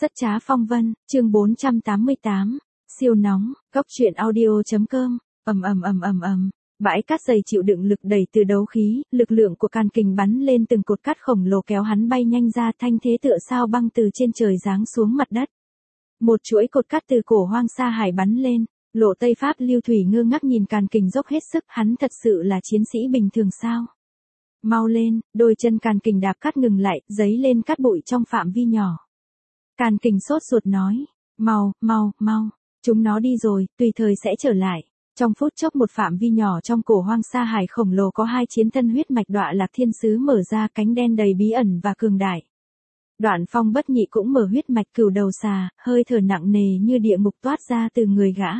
Rất trá phong vân, chương 488, siêu nóng, góc truyện audio.com, bãi cát dày chịu đựng lực đẩy từ đấu khí, lực lượng của càn kình bắn lên từng cột cát khổng lồ kéo hắn bay nhanh ra, thanh thế tựa sao băng từ trên trời giáng xuống mặt đất. Một chuỗi cột cát từ cổ hoang sa hải bắn lên, Lộ Tây Pháp Lưu Thủy ngơ ngác nhìn càn kình dốc hết sức, hắn thật sự là chiến sĩ bình thường sao? Mau lên, đôi chân càn kình đạp cát ngừng lại, giấy lên cát bụi trong phạm vi nhỏ. Càn kình sốt ruột nói, mau, chúng nó đi rồi, tùy thời sẽ trở lại. Trong phút chốc một phạm vi nhỏ trong cổ hoang sa hải khổng lồ có hai chiến thân huyết mạch Đọa Lạc Thiên Sứ mở ra, cánh đen đầy bí ẩn và cường đại. Đoạn Phong Bất Nhị cũng mở huyết mạch Cửu Đầu Xà, hơi thở nặng nề như địa ngục toát ra từ người gã.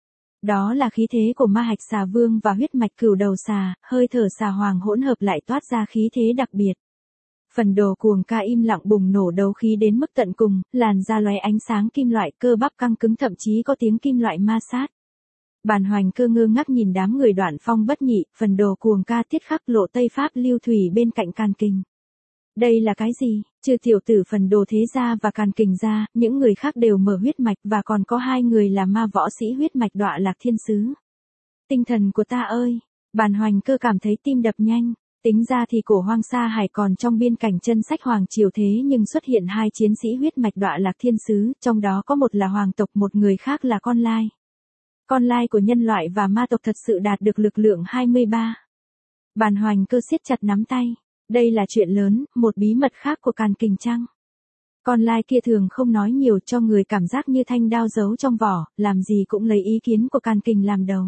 Đó là khí thế của ma hạch xà vương và huyết mạch Cửu Đầu Xà, hơi thở xà hoàng hỗn hợp lại toát ra khí thế đặc biệt. Phần Đồ Cuồng Ca im lặng bùng nổ đấu khí đến mức tận cùng, làn da lóe ánh sáng kim loại, cơ bắp căng cứng, thậm chí có tiếng kim loại ma sát. Bàn Hoành Cơ ngơ ngác nhìn đám người Đoạn Phong Bất Nhị, Phần Đồ Cuồng Ca, Tiết Khắc, Lộ Tây Pháp Lưu Thủy bên cạnh càn kình. Đây là cái gì? Trừ tiểu tử Phần Đồ Thế Gia và càn kình ra, những người khác đều mở huyết mạch và còn có hai người là ma võ sĩ huyết mạch Đọa Lạc Thiên Sứ. Tinh thần của ta ơi! Bàn Hoành Cơ cảm thấy tim đập nhanh. Tính ra thì cổ hoang sa hải còn trong biên cảnh chân sách hoàng triều, thế nhưng xuất hiện hai chiến sĩ huyết mạch Đọa Lạc Thiên Sứ, trong đó có một là hoàng tộc, một người khác là con lai. Con lai của nhân loại và ma tộc thật sự đạt được lực lượng 23. Bàn Hoành Cơ siết chặt nắm tay. Đây là chuyện lớn, một bí mật khác của càn kình chăng? Con lai kia thường không nói nhiều, cho người cảm giác như thanh đao giấu trong vỏ, làm gì cũng lấy ý kiến của càn kình làm đầu.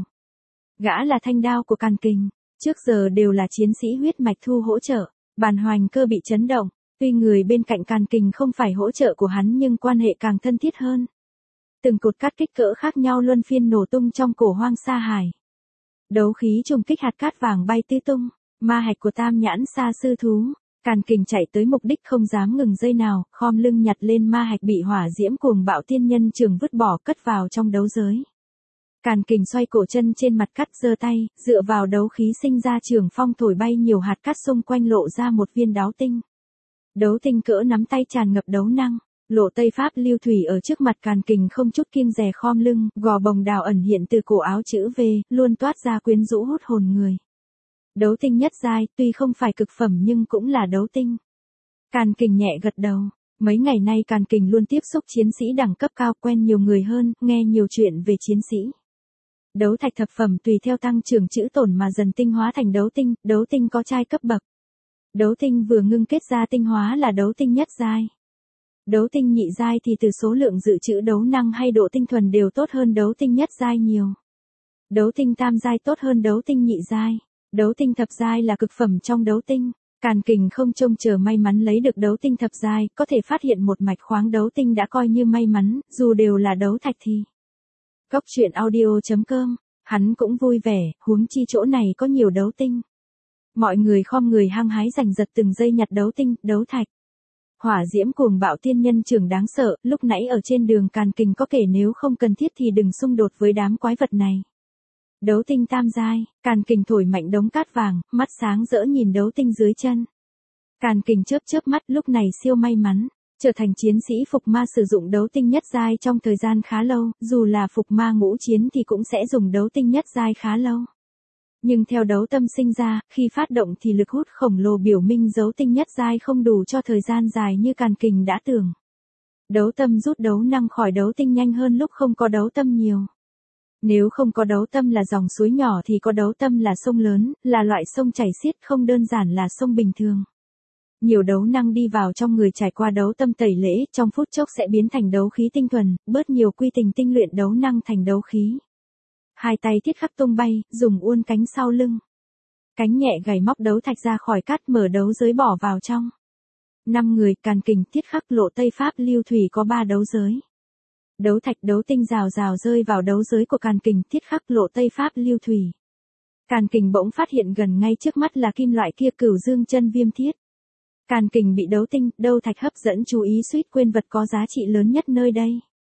Gã là thanh đao của càn kình. Trước giờ đều là chiến sĩ huyết mạch thu hỗ trợ. Bàn Hoành Cơ bị chấn động, tuy người bên cạnh càn kình không phải hỗ trợ của hắn nhưng quan hệ càng thân thiết hơn. Từng cột cát kích cỡ khác nhau luân phiên nổ tung trong cổ hoang sa hải. Đấu khí trùng kích, hạt cát vàng bay tứ tung, ma hạch của Tam Nhãn Sa Sư Thú. Càn kình chạy tới mục đích không dám ngừng giây nào, khom lưng nhặt lên ma hạch bị hỏa diễm cuồng bạo tiên nhân trường vứt bỏ, cất vào trong đấu giới. Càn kình xoay cổ chân trên mặt cát, giơ tay, dựa vào đấu khí sinh ra trường phong thổi bay nhiều hạt cát xung quanh, lộ ra một viên đấu tinh. Đấu tinh cỡ nắm tay tràn ngập đấu năng. Lộ Tây Pháp Lưu Thủy ở trước mặt càn kình không chút kiêng dè khom lưng, gò bồng đào ẩn hiện từ cổ áo chữ V, luôn toát ra quyến rũ hút hồn người. Đấu tinh nhất giai, tuy không phải cực phẩm nhưng cũng là đấu tinh. Càn kình nhẹ gật đầu. Mấy ngày nay càn kình luôn tiếp xúc chiến sĩ đẳng cấp cao, quen nhiều người hơn, nghe nhiều chuyện về chiến sĩ. Đấu thạch thập phẩm tùy theo tăng trưởng chữ tổn mà dần tinh hóa thành đấu tinh có giai cấp bậc. Đấu tinh vừa ngưng kết ra tinh hóa là đấu tinh nhất giai. Đấu tinh nhị giai thì từ số lượng dự trữ đấu năng hay độ tinh thuần đều tốt hơn đấu tinh nhất giai nhiều. Đấu tinh tam giai tốt hơn đấu tinh nhị giai. Đấu tinh thập giai là cực phẩm trong đấu tinh. Càn kình không trông chờ may mắn lấy được đấu tinh thập giai, có thể phát hiện một mạch khoáng đấu tinh đã coi như may mắn, dù đều là đấu thạch thì. Góc truyện audio.com, hắn cũng vui vẻ, huống chi chỗ này có nhiều đấu tinh. Mọi người khom người hăng hái giành giật từng giây nhặt đấu tinh, đấu thạch. Hỏa diễm cuồng bạo tiên nhân trường đáng sợ, lúc nãy ở trên đường càn kình có kể nếu không cần thiết thì đừng xung đột với đám quái vật này. Đấu tinh tam giai, càn kình thổi mạnh đống cát vàng, mắt sáng rỡ nhìn đấu tinh dưới chân. Càn kình chớp mắt, lúc này siêu may mắn. Trở thành chiến sĩ phục ma sử dụng đấu tinh nhất giai trong thời gian khá lâu, dù là phục ma ngũ chiến thì cũng sẽ dùng đấu tinh nhất giai khá lâu. Nhưng theo đấu tâm sinh ra, khi phát động thì lực hút khổng lồ biểu minh đấu tinh nhất giai không đủ cho thời gian dài như càn kình đã tưởng. Đấu tâm rút đấu năng khỏi đấu tinh nhanh hơn lúc không có đấu tâm nhiều. Nếu không có đấu tâm là dòng suối nhỏ thì có đấu tâm là sông lớn, là loại sông chảy xiết, không đơn giản là sông bình thường. Nhiều đấu năng đi vào trong người trải qua đấu tâm tẩy lễ, trong phút chốc sẽ biến thành đấu khí tinh thuần, bớt nhiều quy tình tinh luyện đấu năng thành đấu khí. Hai tay Thiết Khắc tung bay, dùng uôn cánh sau lưng. Cánh nhẹ gảy móc đấu thạch ra khỏi cát, mở đấu giới bỏ vào trong. 5 người, càn kình, Thiết Khắc, Lộ Tây Pháp Lưu Thủy có 3 đấu giới. Đấu thạch đấu tinh rào rào rơi vào đấu giới của càn kình, Thiết Khắc, Lộ Tây Pháp Lưu Thủy. Càn kình bỗng phát hiện gần ngay trước mắt là kim loại kia, Cửu Dương Chân Viêm Thiết. Càn kình bị đấu tinh, đấu thạch hấp dẫn chú ý, suýt quên vật có giá trị lớn nhất nơi đây.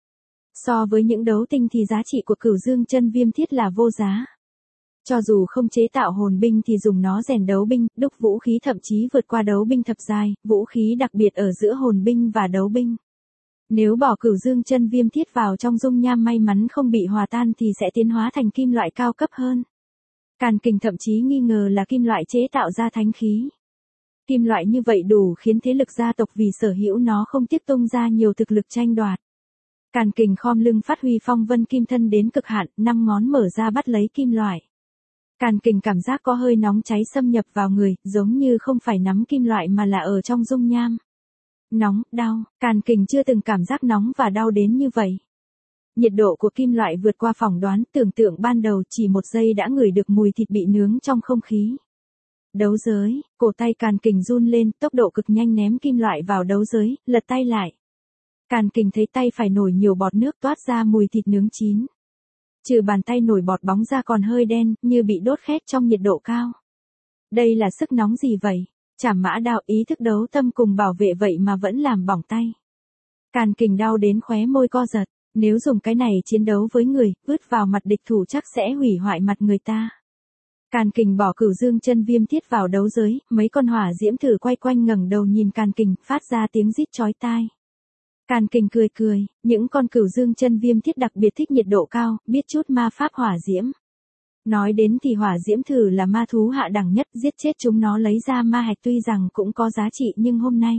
So với những đấu tinh thì giá trị của Cửu Dương Chân Viêm Thiết là vô giá. Cho dù không chế tạo hồn binh thì dùng nó rèn đấu binh, đúc vũ khí thậm chí vượt qua đấu binh thập giai, vũ khí đặc biệt ở giữa hồn binh và đấu binh. Nếu bỏ Cửu Dương chân viêm thiết vào trong dung nham may mắn không bị hòa tan thì sẽ tiến hóa thành kim loại cao cấp hơn. Càn Kình thậm chí nghi ngờ là kim loại chế tạo ra thánh khí. Kim loại như vậy đủ khiến thế lực gia tộc vì sở hữu nó không tiếc tung ra nhiều thực lực tranh đoạt. Càn Kình khom lưng phát huy phong vân kim thân đến cực hạn, 5 ngón mở ra bắt lấy kim loại. Càn Kình cảm giác có hơi nóng cháy xâm nhập vào người, giống như không phải nắm kim loại mà là ở trong dung nham. Nóng, đau, Càn Kình chưa từng cảm giác nóng và đau đến như vậy. Nhiệt độ của kim loại vượt qua phỏng đoán, tưởng tượng ban đầu chỉ 1 giây đã ngửi được mùi thịt bị nướng trong không khí. Đấu giới, cổ tay Càn Kình run lên, tốc độ cực nhanh ném kim loại vào đấu giới, lật tay lại. Càn Kình thấy tay phải nổi nhiều bọt nước toát ra mùi thịt nướng chín. Trừ bàn tay nổi bọt bóng ra còn hơi đen, như bị đốt khét trong nhiệt độ cao. Đây là sức nóng gì vậy? Trảm Mã Đao, ý thức đấu tâm cùng bảo vệ vậy mà vẫn làm bỏng tay. Càn Kình đau đến khóe môi co giật, nếu dùng cái này chiến đấu với người, vứt vào mặt địch thủ chắc sẽ hủy hoại mặt người ta. Càn Kình bỏ Cửu Dương chân viêm thiết vào đấu giới, mấy con hỏa diễm thử quay quanh ngẩng đầu nhìn Càn Kình, phát ra tiếng rít chói tai. Càn Kình cười cười, những con Cửu Dương chân viêm thiết đặc biệt thích nhiệt độ cao, biết chút ma pháp hỏa diễm. Nói đến thì hỏa diễm thử là ma thú hạ đẳng nhất, giết chết chúng nó lấy ra ma hạch tuy rằng cũng có giá trị nhưng hôm nay.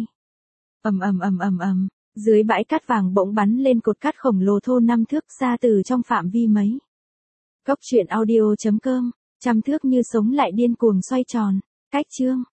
Dưới bãi cát vàng bỗng bắn lên cột cát khổng lồ thô 5 thước xa từ trong phạm vi mấy. Góc truyện audio.com, 100 thước như sống lại điên cuồng xoay tròn. Cách chương.